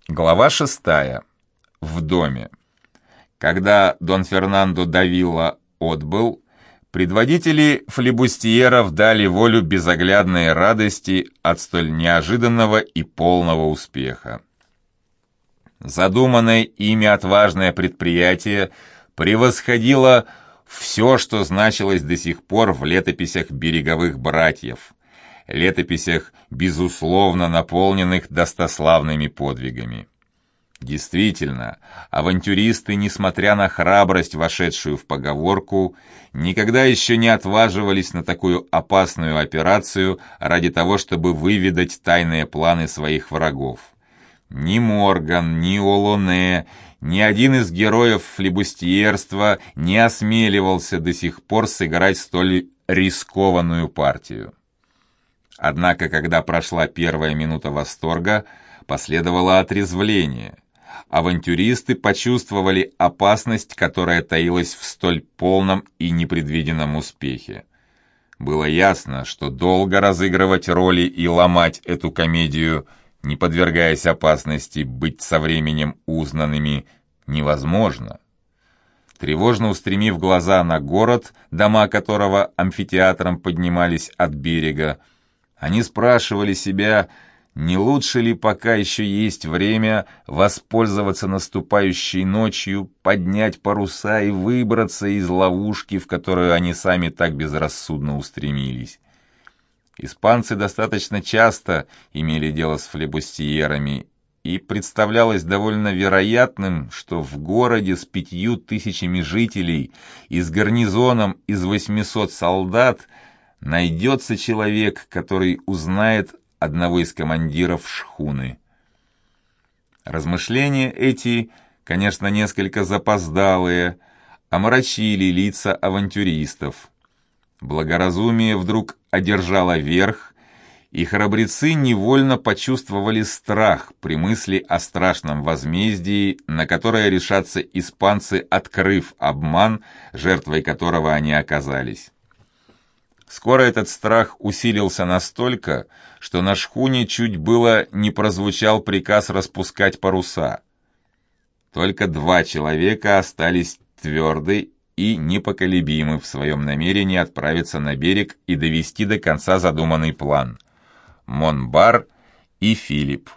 Глава 6. В доме. Когда Дон Фернандо да Вилла отбыл, предводители флибустьеров дали волю безоглядной радости от столь неожиданного и полного успеха. Задуманное ими отважное предприятие превосходило все, что значилось до сих пор в летописях береговых братьев, летописях, безусловно наполненных достославными подвигами. Действительно, авантюристы, несмотря на храбрость, вошедшую в поговорку, никогда еще не отваживались на такую опасную операцию ради того, чтобы выведать тайные планы своих врагов. Ни Морган, ни Олоне, ни один из героев флибустьерства не осмеливался до сих пор сыграть столь рискованную партию. Однако, когда прошла первая минута восторга, последовало отрезвление. Авантюристы почувствовали опасность, которая таилась в столь полном и непредвиденном успехе. Было ясно, что долго разыгрывать роли и ломать эту комедию, не подвергаясь опасности быть со временем узнанными, невозможно. Тревожно устремив глаза на город, дома которого амфитеатром поднимались от берега, они спрашивали себя, не лучше ли, пока еще есть время, воспользоваться наступающей ночью, поднять паруса и выбраться из ловушки, в которую они сами так безрассудно устремились. Испанцы достаточно часто имели дело с флибустьерами, и представлялось довольно вероятным, что в городе с 5000 жителей и с гарнизоном из 800 солдат найдется человек, который узнает одного из командиров шхуны. Размышления эти, конечно, несколько запоздалые, омрачили лица авантюристов. Благоразумие вдруг одержало верх, и храбрецы невольно почувствовали страх при мысли о страшном возмездии, на которое решатся испанцы, открыв обман, жертвой которого они оказались. Скоро этот страх усилился настолько, что на шхуне чуть было не прозвучал приказ распускать паруса. Только 2 человека остались тверды и непоколебимы в своем намерении отправиться на берег и довести до конца задуманный план — Монбар и Филипп.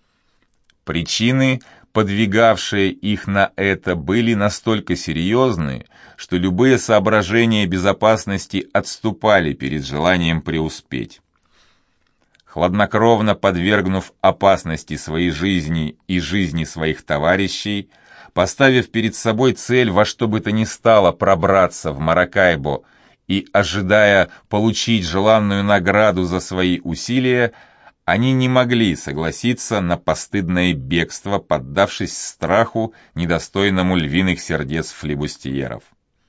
Причины, подвигавшие их на это, были настолько серьезны, что любые соображения безопасности отступали перед желанием преуспеть. Хладнокровно подвергнув опасности своей жизни и жизни своих товарищей, поставив перед собой цель во что бы то ни стало пробраться в Маракайбо и ожидая получить желанную награду за свои усилия, они не могли согласиться на постыдное бегство, поддавшись страху, недостойному львиных сердец флибустьеров.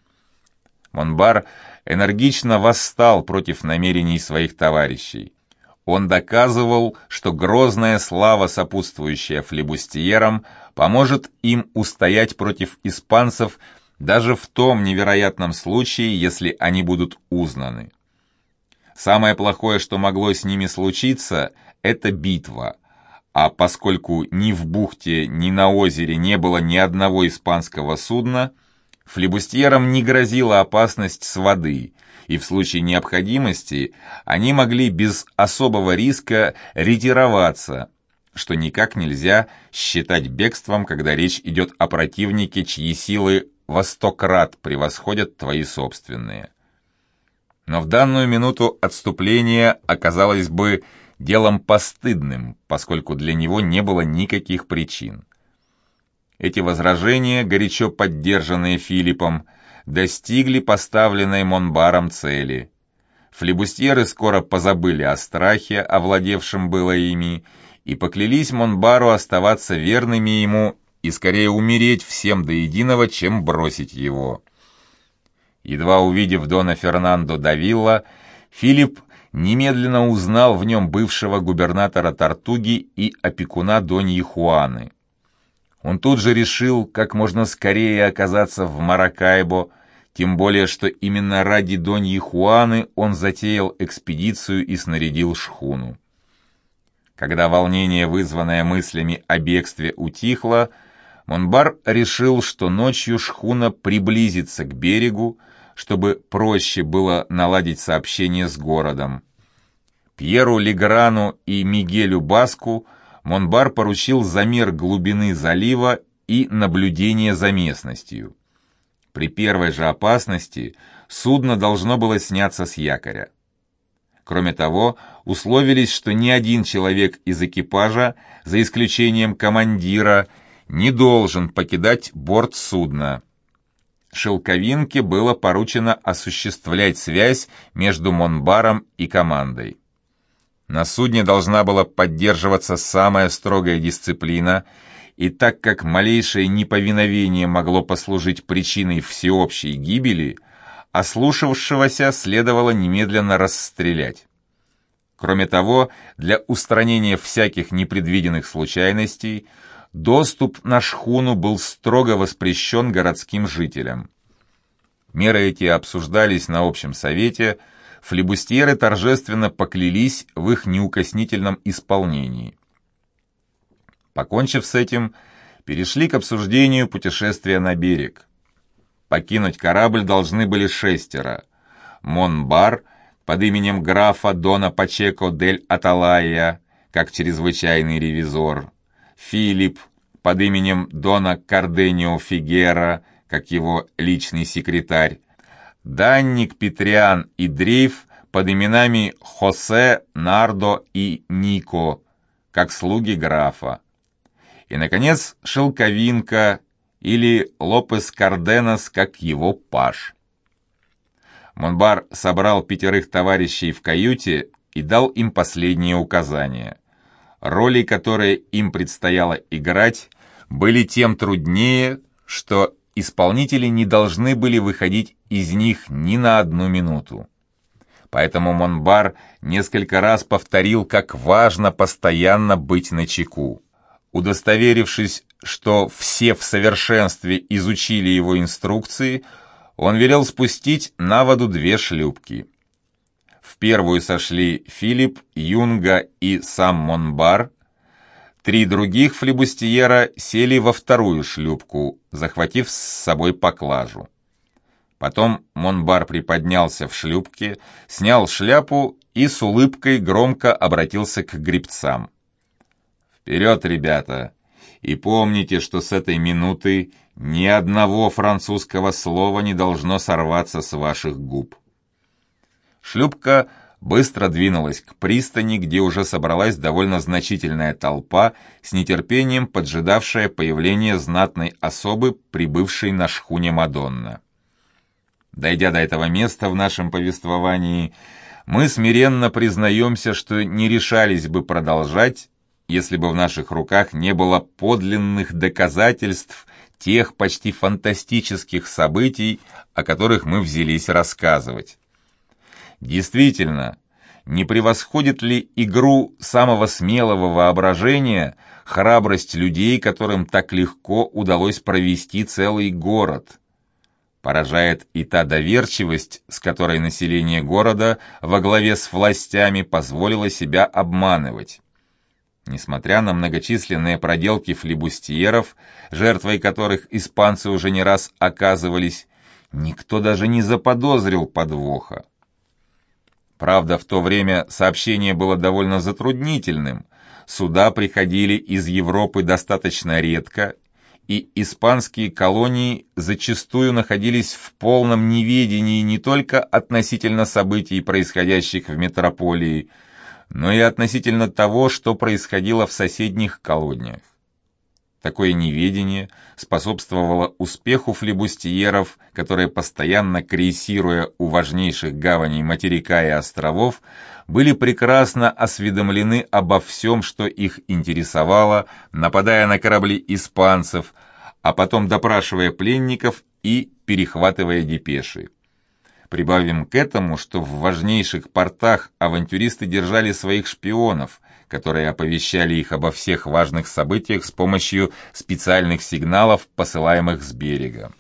Монбар энергично восстал против намерений своих товарищей. Он доказывал, что грозная слава, сопутствующая флибустьерам, поможет им устоять против испанцев даже в том невероятном случае, если они будут узнаны. Самое плохое, что могло с ними случиться, это битва, а поскольку ни в бухте, ни на озере не было ни одного испанского судна, флибустьерам не грозила опасность с воды, и в случае необходимости они могли без особого риска ретироваться, что никак нельзя считать бегством, когда речь идет о противнике, чьи силы во 100 крат превосходят твои собственные. Но в данную минуту отступление оказалось бы делом постыдным, поскольку для него не было никаких причин. Эти возражения, горячо поддержанные Филиппом, достигли поставленной Монбаром цели. Флибустьеры скоро позабыли о страхе, овладевшем было ими, и поклялись Монбару оставаться верными ему и скорее умереть всем до единого, чем бросить его. Едва увидев Дона Фернандо да Вилла, Филипп немедленно узнал в нем бывшего губернатора Тортуги и опекуна Доньи Хуаны. Он тут же решил как можно скорее оказаться в Маракайбо, тем более что именно ради Доньи Хуаны он затеял экспедицию и снарядил шхуну. Когда волнение, вызванное мыслями о бегстве, утихло, Монбар решил, что ночью шхуна приблизится к берегу, чтобы проще было наладить сообщение с городом. Пьеру Леграну и Мигелю Баску Монбар поручил замер глубины залива и наблюдение за местностью. При первой же опасности судно должно было сняться с якоря. Кроме того, условились, что ни один человек из экипажа, за исключением командира, не должен покидать борт судна. Шелковинке было поручено осуществлять связь между Монбаром и командой. На судне должна была поддерживаться самая строгая дисциплина, и так как малейшее неповиновение могло послужить причиной всеобщей гибели, ослушавшегося следовало немедленно расстрелять. Кроме того, для устранения всяких непредвиденных случайностей, доступ на шхуну был строго воспрещен городским жителям. Меры эти обсуждались на общем совете, флибустьеры торжественно поклялись в их неукоснительном исполнении. Покончив с этим, перешли к обсуждению путешествия на берег. Покинуть корабль должны были 6: Монбар под именем графа Дона Пачеко дель Аталая, как чрезвычайный ревизор, Филипп под именем Дона Карденио Фигера, как его личный секретарь, Данник, Петриан и Дрейф под именами Хосе, Нардо и Нико, как слуги графа. И, наконец, Шелковинка или Лопес Карденас, как его паж. Монбар собрал 5 товарищей в каюте и дал им последние указания. Роли, которые им предстояло играть, были тем труднее, что исполнители не должны были выходить из них ни на одну минуту. Поэтому Монбар несколько раз повторил, как важно постоянно быть начеку. Удостоверившись, что все в совершенстве изучили его инструкции, он велел спустить на воду 2 шлюпки. В первую сошли Филипп, Юнга и сам Монбар. 3 других флибустьера сели во вторую шлюпку, захватив с собой поклажу. Потом Монбар приподнялся в шлюпке, снял шляпу и с улыбкой громко обратился к гребцам. «Вперед, ребята! И помните, что с этой минуты ни одного французского слова не должно сорваться с ваших губ». Шлюпка быстро двинулась к пристани, где уже собралась довольно значительная толпа, с нетерпением поджидавшая появления знатной особы, прибывшей на шхуне Мадонна. Дойдя до этого места в нашем повествовании, мы смиренно признаемся, что не решались бы продолжать, если бы в наших руках не было подлинных доказательств тех почти фантастических событий, о которых мы взялись рассказывать. Действительно, не превосходит ли игру самого смелого воображения храбрость людей, которым так легко удалось провести целый город? Поражает и та доверчивость, с которой население города во главе с властями позволило себя обманывать. Несмотря на многочисленные проделки флибустьеров, жертвой которых испанцы уже не раз оказывались, никто даже не заподозрил подвоха. Правда, в то время сообщение было довольно затруднительным, суда приходили из Европы достаточно редко, и испанские колонии зачастую находились в полном неведении не только относительно событий, происходящих в метрополии, но и относительно того, что происходило в соседних колониях. Такое неведение способствовало успеху флибустьеров, которые, постоянно крейсируя у важнейших гаваней материка и островов, были прекрасно осведомлены обо всем, что их интересовало, нападая на корабли испанцев, а потом допрашивая пленников и перехватывая депеши. Прибавим к этому, что в важнейших портах авантюристы держали своих шпионов, которые оповещали их обо всех важных событиях с помощью специальных сигналов, посылаемых с берега.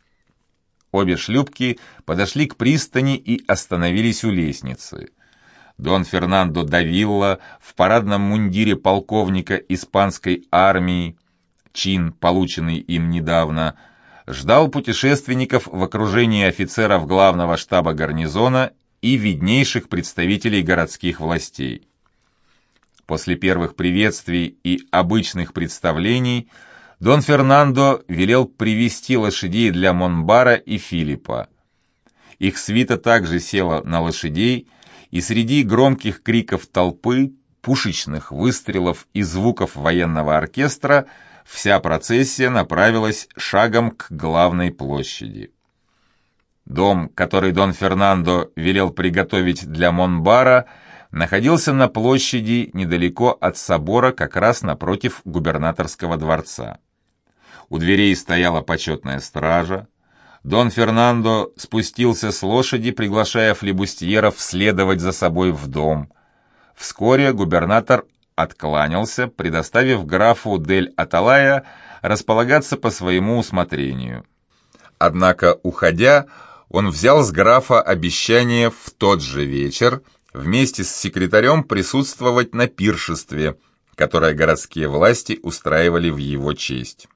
Обе шлюпки подошли к пристани и остановились у лестницы. Дон Фернандо да Вилла в парадном мундире полковника испанской армии, чин, полученный им недавно, ждал путешественников в окружении офицеров главного штаба гарнизона и виднейших представителей городских властей. После первых приветствий и обычных представлений Дон Фернандо велел привести лошадей для Монбара и Филиппа. Их свита также села на лошадей, и среди громких криков толпы, пушечных выстрелов и звуков военного оркестра вся процессия направилась шагом к главной площади. Дом, который Дон Фернандо велел приготовить для Монбара, находился на площади недалеко от собора, как раз напротив губернаторского дворца. У дверей стояла почетная стража. Дон Фернандо спустился с лошади, приглашая флебустьеров следовать за собой в дом. Вскоре губернатор откланялся, предоставив графу дель Аталая располагаться по своему усмотрению. Однако, уходя, он взял с графа обещание в тот же вечер вместе с секретарем присутствовать на пиршестве, которое городские власти устраивали в его честь.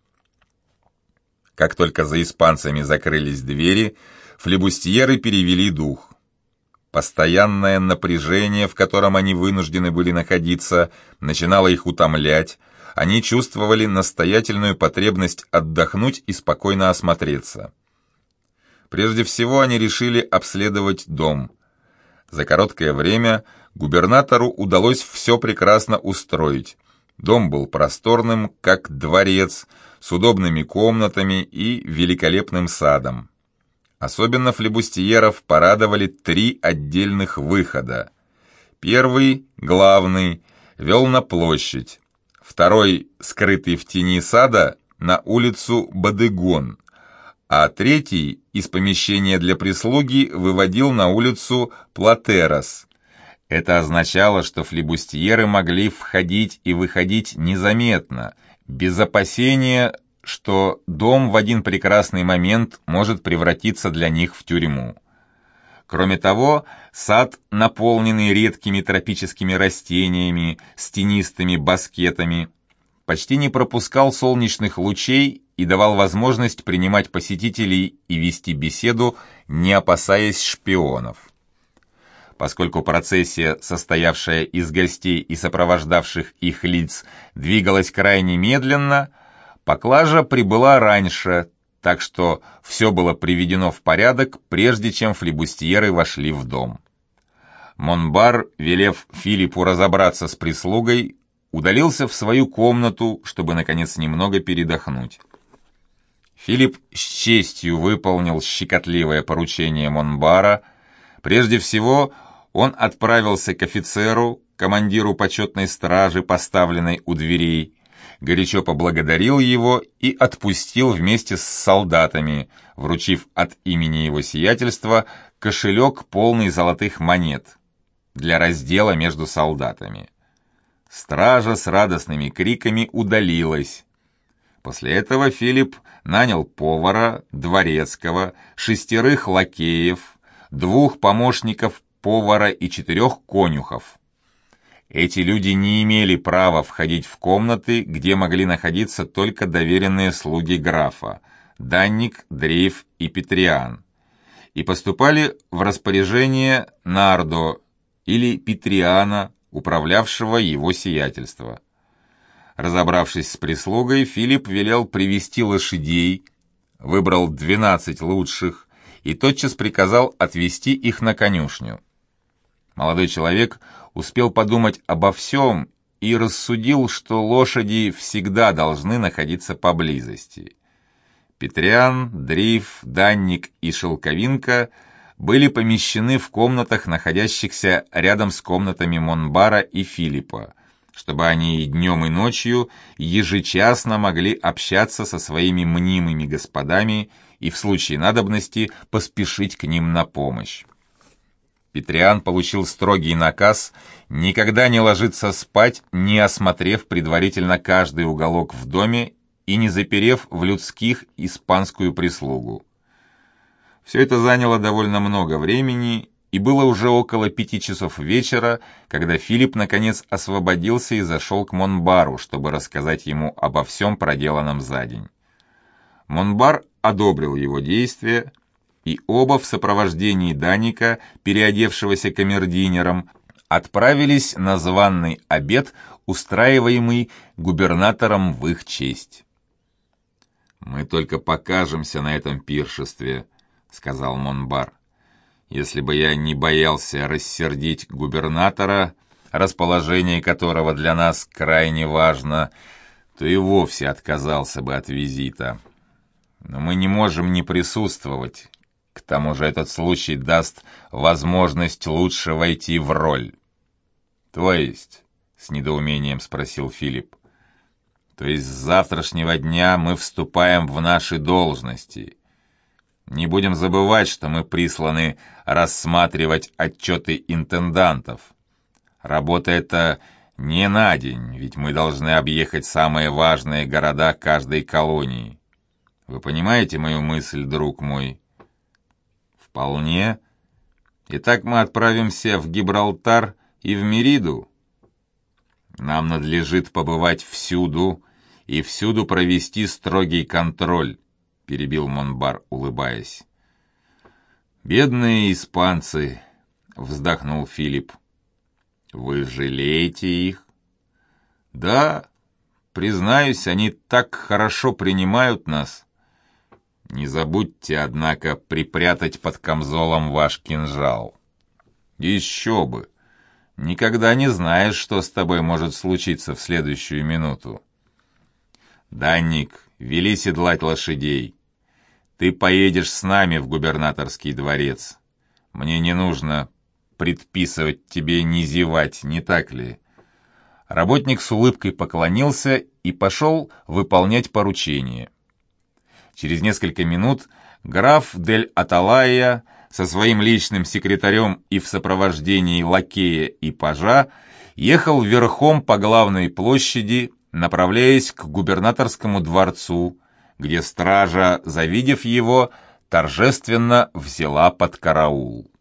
Как только за испанцами закрылись двери, флебустьеры перевели дух. Постоянное напряжение, в котором они вынуждены были находиться, начинало их утомлять. Они чувствовали настоятельную потребность отдохнуть и спокойно осмотреться. Прежде всего они решили обследовать дом. За короткое время губернатору удалось все прекрасно устроить. Дом был просторным, как дворец, с удобными комнатами и великолепным садом. Особенно флебустьеров порадовали 3 отдельных выхода. Первый, главный, вел на площадь. Второй, скрытый в тени сада, на улицу Бодегон. А третий, из помещения для прислуги, выводил на улицу Платерас. Это означало, что флебустьеры могли входить и выходить незаметно, без опасения, что дом в один прекрасный момент может превратиться для них в тюрьму. Кроме того, сад, наполненный редкими тропическими растениями, с тенистыми баскетами, почти не пропускал солнечных лучей и давал возможность принимать посетителей и вести беседу, не опасаясь шпионов. Поскольку процессия, состоявшая из гостей и сопровождавших их лиц, двигалась крайне медленно, поклажа прибыла раньше, так что все было приведено в порядок, прежде чем флебустьеры вошли в дом. Монбар, велев Филиппу разобраться с прислугой, удалился в свою комнату, чтобы, наконец, немного передохнуть. Филипп с честью выполнил щекотливое поручение Монбара. Прежде всего, он отправился к офицеру, командиру почетной стражи, поставленной у дверей, горячо поблагодарил его и отпустил вместе с солдатами, вручив от имени его сиятельства кошелек, полный золотых монет, для раздела между солдатами. Стража с радостными криками удалилась. После этого Филипп нанял повара, дворецкого, 6 лакеев, 2 помощников повара и 4 конюхов. Эти люди не имели права входить в комнаты, где могли находиться только доверенные слуги графа – Данник, Дрейф и Петриан, и поступали в распоряжение Нардо или Петриана, управлявшего его сиятельство. Разобравшись с прислугой, Филипп велел привести лошадей, выбрал 12 лучших и тотчас приказал отвезти их на конюшню. Молодой человек успел подумать обо всем и рассудил, что лошади всегда должны находиться поблизости. Петриан, Дрейф, Данник и Шелковинка были помещены в комнатах, находящихся рядом с комнатами Монбара и Филиппа, чтобы они и днем, и ночью ежечасно могли общаться со своими мнимыми господами и в случае надобности поспешить к ним на помощь. Петриан получил строгий наказ никогда не ложиться спать, не осмотрев предварительно каждый уголок в доме и не заперев в людских испанскую прислугу. Все это заняло довольно много времени, и было уже около 5 часов вечера, когда Филипп наконец освободился и зашел к Монбару, чтобы рассказать ему обо всем проделанном за день. Монбар одобрил его действия, и оба в сопровождении Даника, переодевшегося камердинером, отправились на званый обед, устраиваемый губернатором в их честь. «Мы только покажемся на этом пиршестве», — сказал Монбар. «Если бы я не боялся рассердить губернатора, расположение которого для нас крайне важно, то и вовсе отказался бы от визита. Но мы не можем не присутствовать. К тому же этот случай даст возможность лучше войти в роль». «То есть?» — с недоумением спросил Филипп. «То есть с завтрашнего дня мы вступаем в наши должности. Не будем забывать, что мы присланы рассматривать отчеты интендантов. Работа эта не на день, ведь мы должны объехать самые важные города каждой колонии. Вы понимаете мою мысль, друг мой?» «Вполне. Итак, мы отправимся в Гибралтар и в Мериду. Нам надлежит побывать всюду и всюду провести строгий контроль», — перебил Монбар, улыбаясь. «Бедные испанцы», — вздохнул Филипп. «Вы жалеете их?» «Да, признаюсь, они так хорошо принимают нас. Не забудьте, однако, припрятать под камзолом ваш кинжал. Еще бы! Никогда не знаешь, что с тобой может случиться в следующую минуту. Данник, вели седлать лошадей. Ты поедешь с нами в губернаторский дворец. Мне не нужно предписывать тебе не зевать, не так ли?» Работник с улыбкой поклонился и пошел выполнять поручение. Через несколько минут граф дель Аталая со своим личным секретарем и в сопровождении лакея и пажа ехал верхом по главной площади, направляясь к губернаторскому дворцу, где стража, завидев его, торжественно взяла под караул.